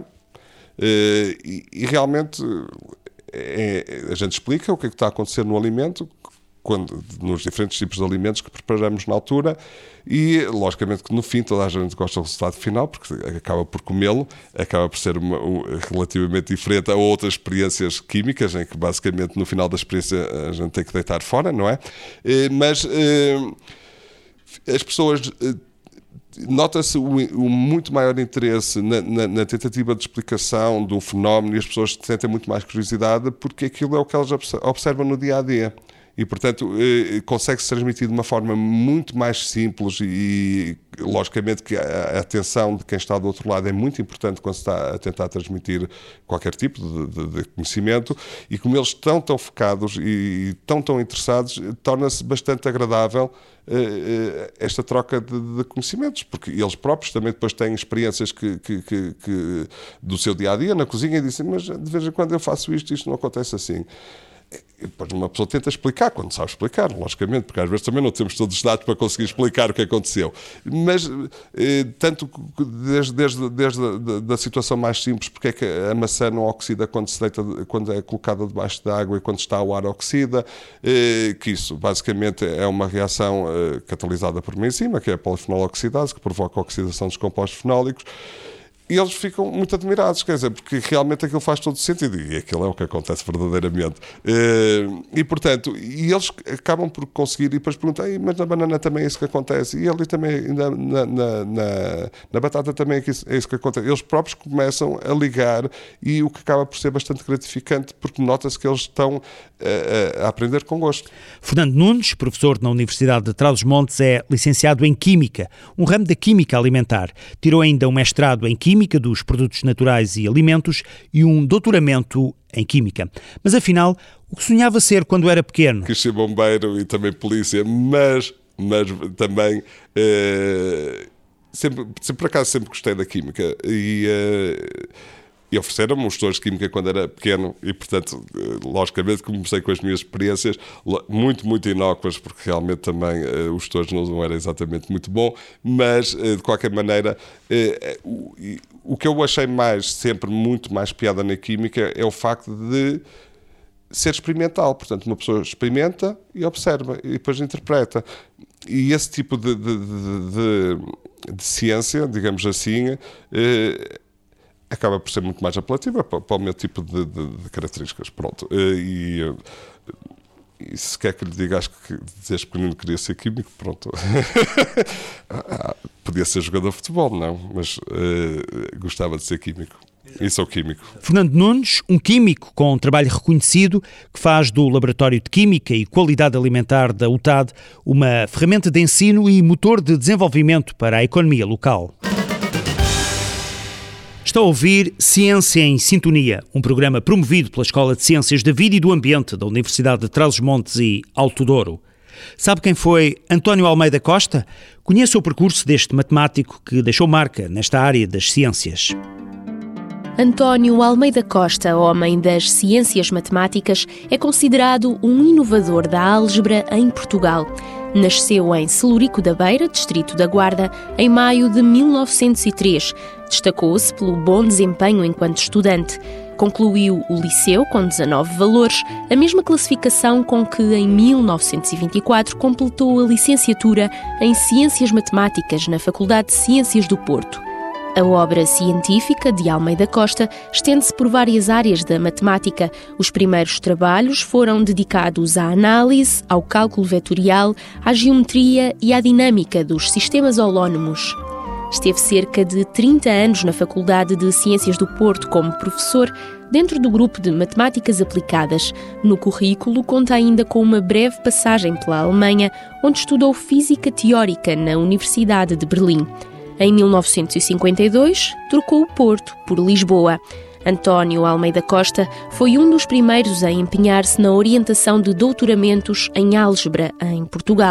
e realmente a gente explica o que é que está a acontecer no alimento, nos diferentes tipos de alimentos que preparamos na altura e, logicamente, que no fim toda a gente gosta do resultado final, porque acaba por comê-lo, acaba por ser relativamente diferente a outras experiências químicas, em que basicamente no final da experiência a gente tem que deitar fora, não é? Mas as pessoas... Nota-se o muito maior interesse na tentativa de explicação do fenómeno e as pessoas sentem muito mais curiosidade porque aquilo é o que elas observam no dia-a-dia. E, portanto, consegue-se transmitir de uma forma muito mais simples e, logicamente, que a atenção de quem está do outro lado é muito importante quando se está a tentar transmitir qualquer tipo de conhecimento e como eles estão tão focados e tão interessados, torna-se bastante agradável esta troca de conhecimentos, porque eles próprios também depois têm experiências que do seu dia-a-dia na cozinha e dizem, mas de vez em quando eu faço isto não acontece assim. E depois uma pessoa tenta explicar, quando sabe explicar, logicamente, porque às vezes também não temos todos os dados para conseguir explicar o que aconteceu. Mas, tanto desde a situação mais simples, porque é que a maçã não oxida quando é colocada debaixo da água e quando está ao ar oxida, que isso basicamente é uma reação catalisada por uma enzima, que é a polifenol oxidase, que provoca a oxidação dos compostos fenólicos. E eles ficam muito admirados, quer dizer, porque realmente aquilo faz todo sentido e aquilo é o que acontece verdadeiramente. E, portanto, eles acabam por conseguir e depois perguntam, mas na banana também é isso que acontece e ali também, na batata também é isso que acontece. Eles próprios começam a ligar e o que acaba por ser bastante gratificante porque nota-se que eles estão a aprender com gosto. Fernando Nunes, professor na Universidade de Trás-os-Montes, é licenciado em Química, um ramo da Química Alimentar. Tirou ainda um mestrado em Química dos produtos naturais e alimentos e um doutoramento em Química. Mas afinal, o que sonhava ser quando era pequeno? Quis ser bombeiro e também polícia, mas também por acaso sempre gostei da Química e ofereceram-me os tutores de Química quando era pequeno e, portanto, logicamente comecei com as minhas experiências muito inócuas, porque realmente também os tutores não era exatamente muito bom, mas, de qualquer maneira, o que eu achei sempre muito mais piada na Química é o facto de ser experimental. Portanto, uma pessoa experimenta e observa e depois interpreta. E esse tipo de ciência, digamos assim, acaba por ser muito mais apelativa para o meu tipo de características. Pronto. E se quer que lhe diga, acho que desde pequenino queria ser químico, pronto. Podia ser jogador de futebol, não, mas gostava de ser químico. E sou químico. Fernando Nunes, um químico com um trabalho reconhecido, que faz do Laboratório de Química e Qualidade Alimentar da UTAD uma ferramenta de ensino e motor de desenvolvimento para a economia local. Está a ouvir Ciência em Sintonia, um programa promovido pela Escola de Ciências da Vida e do Ambiente da Universidade de Trás-os-Montes e Alto Douro. Sabe quem foi António Almeida Costa? Conheça o percurso deste matemático que deixou marca nesta área das ciências. António Almeida Costa, homem das ciências matemáticas, é considerado um inovador da álgebra em Portugal. Nasceu em Celurico da Beira, distrito da Guarda, em maio de 1903. Destacou-se pelo bom desempenho enquanto estudante. Concluiu o liceu com 19 valores, a mesma classificação com que, em 1924, completou a licenciatura em Ciências Matemáticas na Faculdade de Ciências do Porto. A obra científica de Almeida Costa estende-se por várias áreas da matemática. Os primeiros trabalhos foram dedicados à análise, ao cálculo vetorial, à geometria e à dinâmica dos sistemas holónomos. Esteve cerca de 30 anos na Faculdade de Ciências do Porto como professor, dentro do grupo de Matemáticas Aplicadas. No currículo conta ainda com uma breve passagem pela Alemanha, onde estudou Física Teórica na Universidade de Berlim. Em 1952, trocou o Porto por Lisboa. António Almeida Costa foi um dos primeiros a empenhar-se na orientação de doutoramentos em álgebra em Portugal.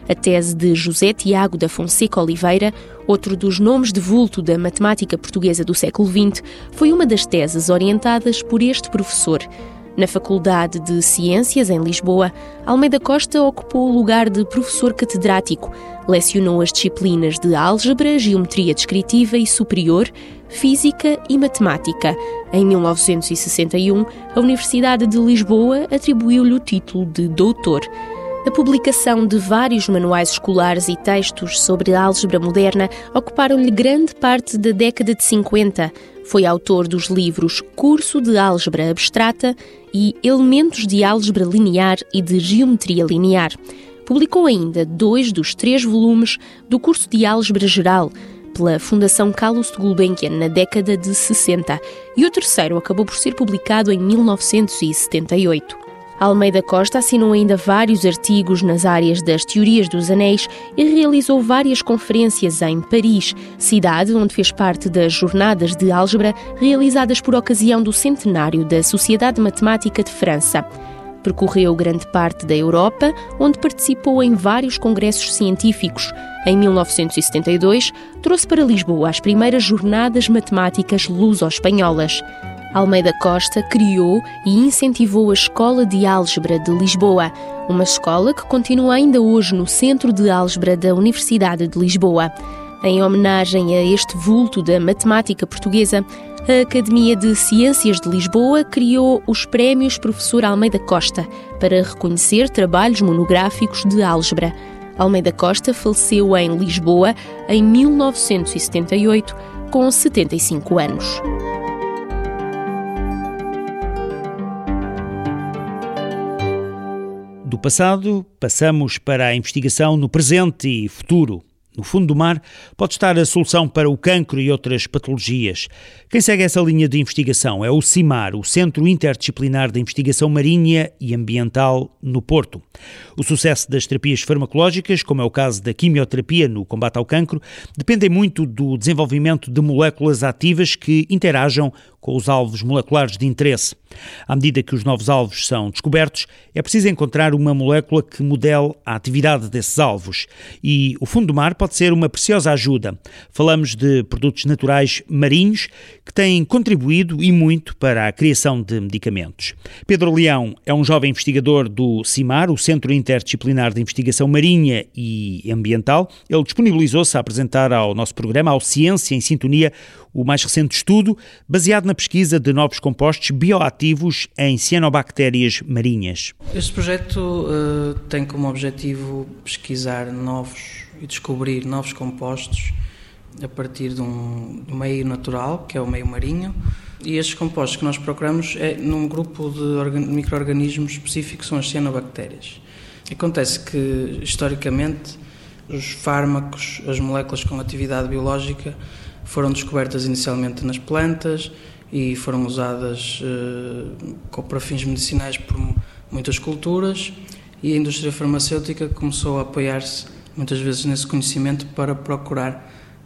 A tese de José Tiago da Fonseca Oliveira, outro dos nomes de vulto da matemática portuguesa do século XX, foi uma das teses orientadas por este professor. Na Faculdade de Ciências, em Lisboa, Almeida Costa ocupou o lugar de professor catedrático. Lecionou as disciplinas de álgebra, geometria descritiva e superior, física e matemática. Em 1961, a Universidade de Lisboa atribuiu-lhe o título de doutor. A publicação de vários manuais escolares e textos sobre a álgebra moderna ocuparam-lhe grande parte da década de 50. Foi autor dos livros Curso de Álgebra Abstrata e Elementos de Álgebra Linear e de Geometria Linear. Publicou ainda 2 dos 3 volumes do Curso de Álgebra Geral, pela Fundação Carlos de Gulbenkian na década de 60, e o terceiro acabou por ser publicado em 1978. Almeida Costa assinou ainda vários artigos nas áreas das teorias dos anéis e realizou várias conferências em Paris, cidade onde fez parte das jornadas de álgebra realizadas por ocasião do centenário da Sociedade Matemática de França. Percorreu grande parte da Europa, onde participou em vários congressos científicos. Em 1972, trouxe para Lisboa as primeiras jornadas matemáticas luso-espanholas. Almeida Costa criou e incentivou a Escola de Álgebra de Lisboa, uma escola que continua ainda hoje no Centro de Álgebra da Universidade de Lisboa. Em homenagem a este vulto da matemática portuguesa, a Academia de Ciências de Lisboa criou os Prémios Professor Almeida Costa para reconhecer trabalhos monográficos de álgebra. Almeida Costa faleceu em Lisboa em 1978, com 75 anos. Do passado, passamos para a investigação no presente e futuro. No fundo do mar pode estar a solução para o cancro e outras patologias. Quem segue essa linha de investigação é o CIMAR, o Centro Interdisciplinar de Investigação Marinha e Ambiental, no Porto. O sucesso das terapias farmacológicas, como é o caso da quimioterapia no combate ao cancro, depende muito do desenvolvimento de moléculas ativas que interajam com os alvos moleculares de interesse. À medida que os novos alvos são descobertos, é preciso encontrar uma molécula que modele a atividade desses alvos. E o fundo do mar pode ser uma preciosa ajuda. Falamos de produtos naturais marinhos que têm contribuído e muito para a criação de medicamentos. Pedro Leão é um jovem investigador do CIMAR, o Centro Interdisciplinar de Investigação Marinha e Ambiental. Ele disponibilizou-se a apresentar ao nosso programa, ao Ciência em Sintonia, o mais recente estudo baseado na pesquisa de novos compostos bioativos em cianobactérias marinhas. Este projeto tem como objetivo pesquisar e descobrir novos compostos a partir de um meio natural, que é o meio marinho, e estes compostos que nós procuramos é num grupo de micro-organismos específicos, são as cianobactérias. Acontece que, historicamente, os fármacos, as moléculas com atividade biológica, foram descobertas inicialmente nas plantas e foram usadas para fins medicinais por muitas culturas, e a indústria farmacêutica começou a apoiar-se muitas vezes nesse conhecimento para procurar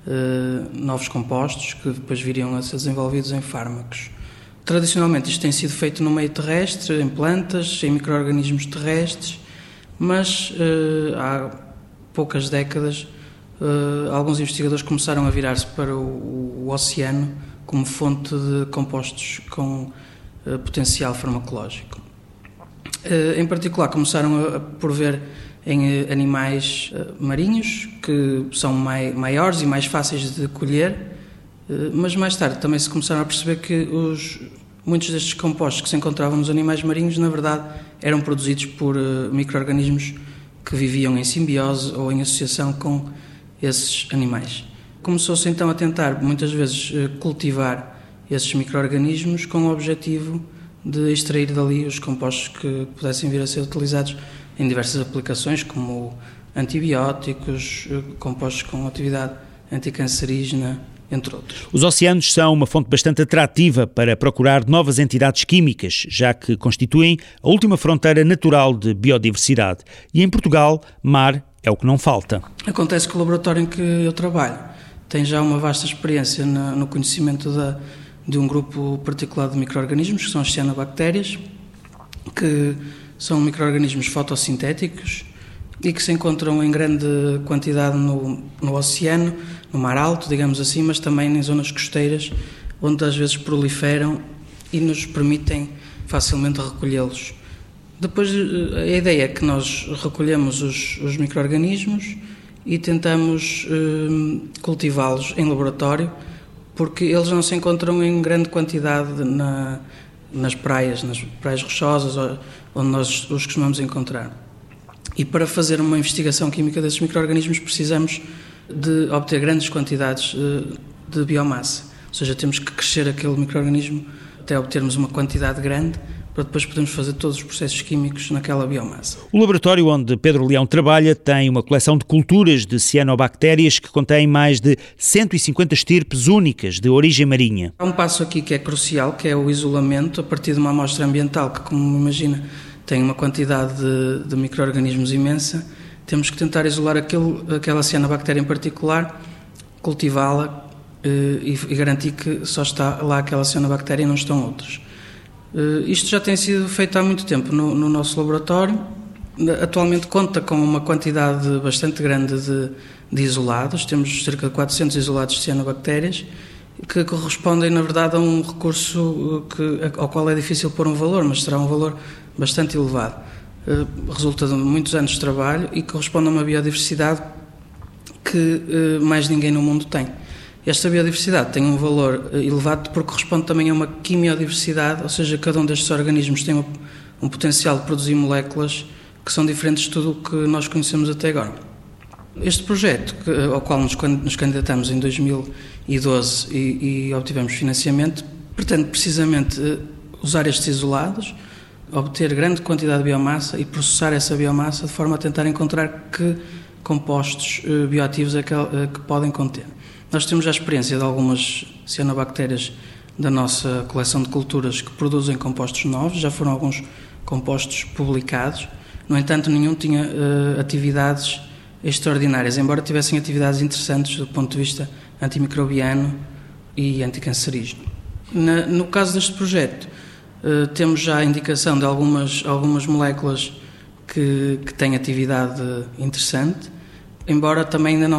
novos compostos que depois viriam a ser desenvolvidos em fármacos. Tradicionalmente isto tem sido feito no meio terrestre, em plantas, em micro-organismos terrestres, mas há poucas décadas alguns investigadores começaram a virar-se para o oceano como fonte de compostos com potencial farmacológico. Em particular, começaram por ver em animais marinhos, que são maiores e mais fáceis de colher, mas mais tarde também se começaram a perceber que muitos destes compostos que se encontravam nos animais marinhos, na verdade, eram produzidos por micro-organismos que viviam em simbiose ou em associação com esses animais. Começou-se então a tentar, muitas vezes, cultivar esses micro-organismos com o objetivo de extrair dali os compostos que pudessem vir a ser utilizados em diversas aplicações, como antibióticos, compostos com atividade anticancerígena, entre outros. Os oceanos são uma fonte bastante atrativa para procurar novas entidades químicas, já que constituem a última fronteira natural de biodiversidade. E em Portugal, mar é o que não falta. Acontece que o laboratório em que eu trabalho tem já uma vasta experiência no conhecimento de um grupo particular de micro-organismos, que são as cianobactérias, que são micro-organismos fotossintéticos e que se encontram em grande quantidade no oceano, no mar alto, digamos assim, mas também em zonas costeiras, onde às vezes proliferam e nos permitem facilmente recolhê-los. Depois, a ideia é que nós recolhemos os micro-organismos e tentamos cultivá-los em laboratório, porque eles não se encontram em grande quantidade nas praias rochosas, onde nós os costumamos encontrar. E para fazer uma investigação química desses micro-organismos precisamos de obter grandes quantidades de biomassa. Ou seja, temos que crescer aquele micro-organismo até obtermos uma quantidade grande para depois podermos fazer todos os processos químicos naquela biomassa. O laboratório onde Pedro Leão trabalha tem uma coleção de culturas de cianobactérias que contém mais de 150 estirpes únicas de origem marinha. Há um passo aqui que é crucial, que é o isolamento a partir de uma amostra ambiental que, como imagina, tem uma quantidade de micro-organismos imensa. Temos que tentar isolar aquela cianobactéria em particular, cultivá-la e garantir que só está lá aquela cianobactéria e não estão outras. Isto já tem sido feito há muito tempo no nosso laboratório. Atualmente conta com uma quantidade bastante grande de isolados. Temos cerca de 400 isolados de cianobactérias, que correspondem, na verdade, a um recurso ao qual é difícil pôr um valor, mas será um valor bastante elevado. Resulta de muitos anos de trabalho e corresponde a uma biodiversidade que mais ninguém no mundo tem. Esta biodiversidade tem um valor elevado porque corresponde também a uma quimiodiversidade, ou seja, cada um destes organismos tem um potencial de produzir moléculas que são diferentes de tudo o que nós conhecemos até agora. Este projeto, ao qual nos candidatamos em 2012 e obtivemos financiamento, pretende precisamente usar estes isolados, obter grande quantidade de biomassa e processar essa biomassa de forma a tentar encontrar que compostos bioativos é que podem conter. Nós temos já a experiência de algumas cianobactérias da nossa coleção de culturas que produzem compostos novos, já foram alguns compostos publicados, no entanto nenhum tinha atividades extraordinárias, embora tivessem atividades interessantes do ponto de vista antimicrobiano e anticancerígeno. No caso deste projeto, temos já a indicação de algumas moléculas que têm atividade interessante, embora também ainda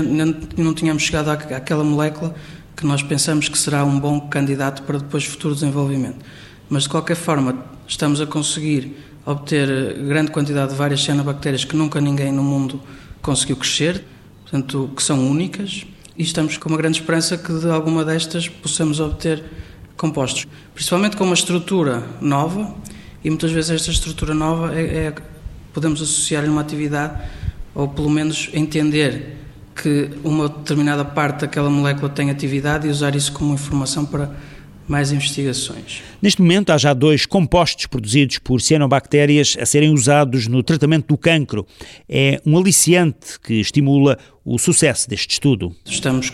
não tenhamos chegado àquela molécula que nós pensamos que será um bom candidato para depois futuro desenvolvimento. Mas, de qualquer forma, estamos a conseguir obter grande quantidade de várias cianobactérias que nunca ninguém no mundo conseguiu crescer, portanto, que são únicas, e estamos com uma grande esperança que de alguma destas possamos obter compostos, principalmente com uma estrutura nova, e muitas vezes esta estrutura nova podemos associar-lhe uma atividade, ou pelo menos entender que uma determinada parte daquela molécula tem atividade e usar isso como informação para mais investigações. Neste momento há já 2 compostos produzidos por cianobactérias a serem usados no tratamento do cancro. É um aliciante que estimula o sucesso deste estudo. Estamos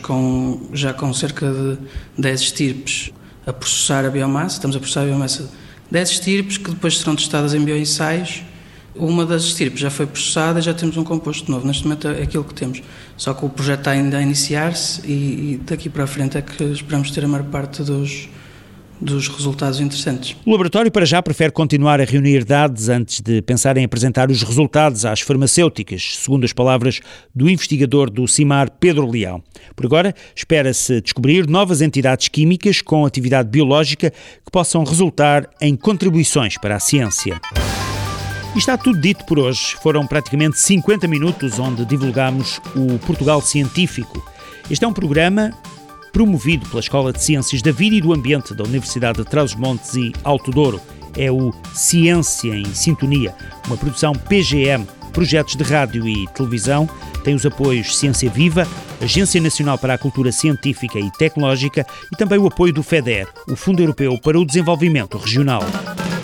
já com cerca de 10 estirpes a processar a biomassa. Estamos a processar a biomassa de 10 estirpes que depois serão testadas em bioensaios. Uma das estirpes já foi processada e já temos um composto novo. Neste momento é aquilo que temos. Só que o projeto está ainda a iniciar-se e daqui para a frente é que esperamos ter a maior parte dos resultados interessantes. O laboratório para já prefere continuar a reunir dados antes de pensar em apresentar os resultados às farmacêuticas, segundo as palavras do investigador do CIMAR, Pedro Leão. Por agora, espera-se descobrir novas entidades químicas com atividade biológica que possam resultar em contribuições para a ciência. E está tudo dito por hoje. Foram praticamente 50 minutos onde divulgámos o Portugal Científico. Este é um programa promovido pela Escola de Ciências da Vida e do Ambiente da Universidade de Trás-os-Montes e Alto Douro. É o Ciência em Sintonia, uma produção PGM, projetos de rádio e televisão. Tem os apoios Ciência Viva, Agência Nacional para a Cultura Científica e Tecnológica e também o apoio do FEDER, o Fundo Europeu para o Desenvolvimento Regional.